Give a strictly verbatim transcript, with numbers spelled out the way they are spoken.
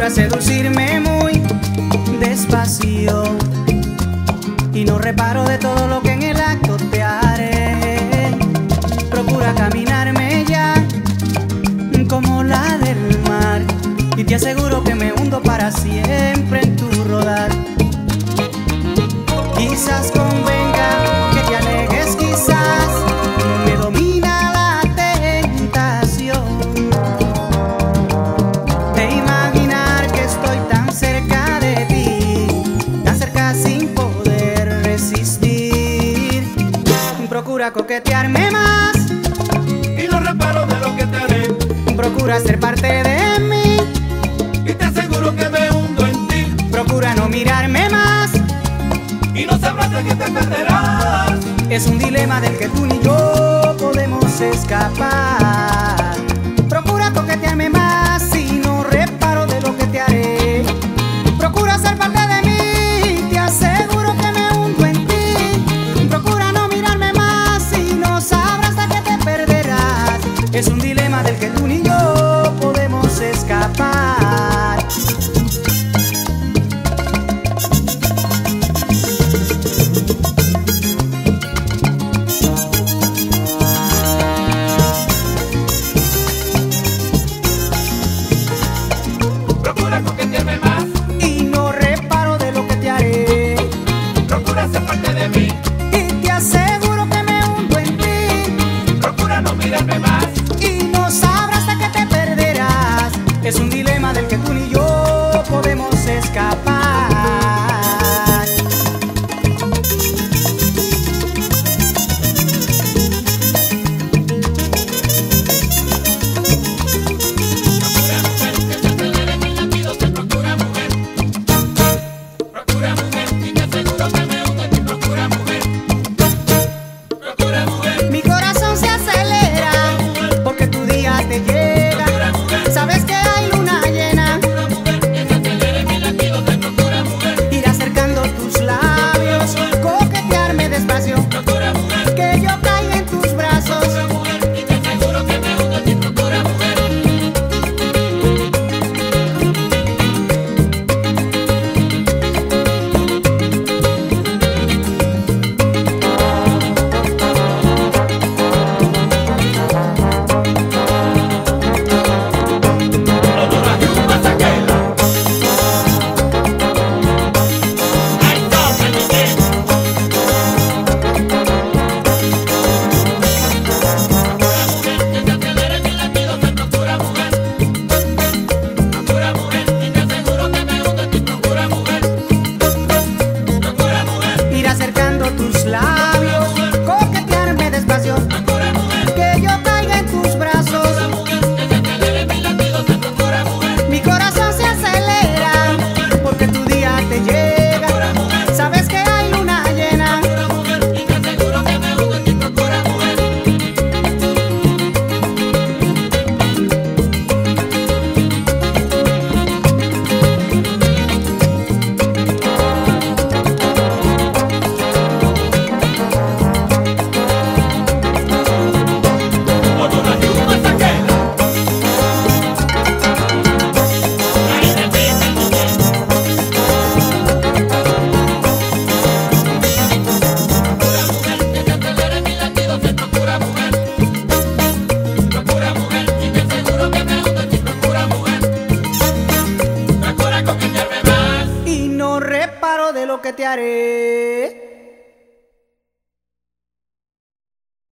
Procura seducirme muy despacio y no reparo de todo lo que en el acto te haré. Procura caminarme ya como la del mar y te aseguro que me hundo para siempre en tu rodar. Quizás convenga que te alejes, quizás me domina la tentación de imaginar que estoy tan cerca de ti, tan cerca sin poder resistir. Procura coquetearme más y no reparo de lo que te haré. Procura ser parte de mí y te aseguro que me hundo en ti. Procura no mirarme más y no sabrás de qué te perderás. Es un dilema del que tú ni yo podemos escapar. Procura coquetearme más y no reparo de lo que te haré. Procura ser parte de mí, te aseguro que me hundo en ti. Procura no mirarme más y no sabrás de qué te perderás. Es un dilema del que tú ni yo podemos escapar. Procura coquetearme más y no reparo de lo que te haré. Procura ser parte de mí y te aseguro que me hundo en ti. Procura no mirarme más y no sabrás de qué te perderás. Es un dilema del que tú ni yo podemos escapar. Mi corazón se acelera porque tu día te llega. Sabes que hay luna llena. Ir acercando tus labios, coquetearme despacio, que yo caiga en tus brazos. Ir acercando tus labios, coquetearme despacio, que yo caiga en tus brazos. Mi corazón se acelera porque tu día te llega. Sabes que hay luna llena. Y no reparo de lo que te haré.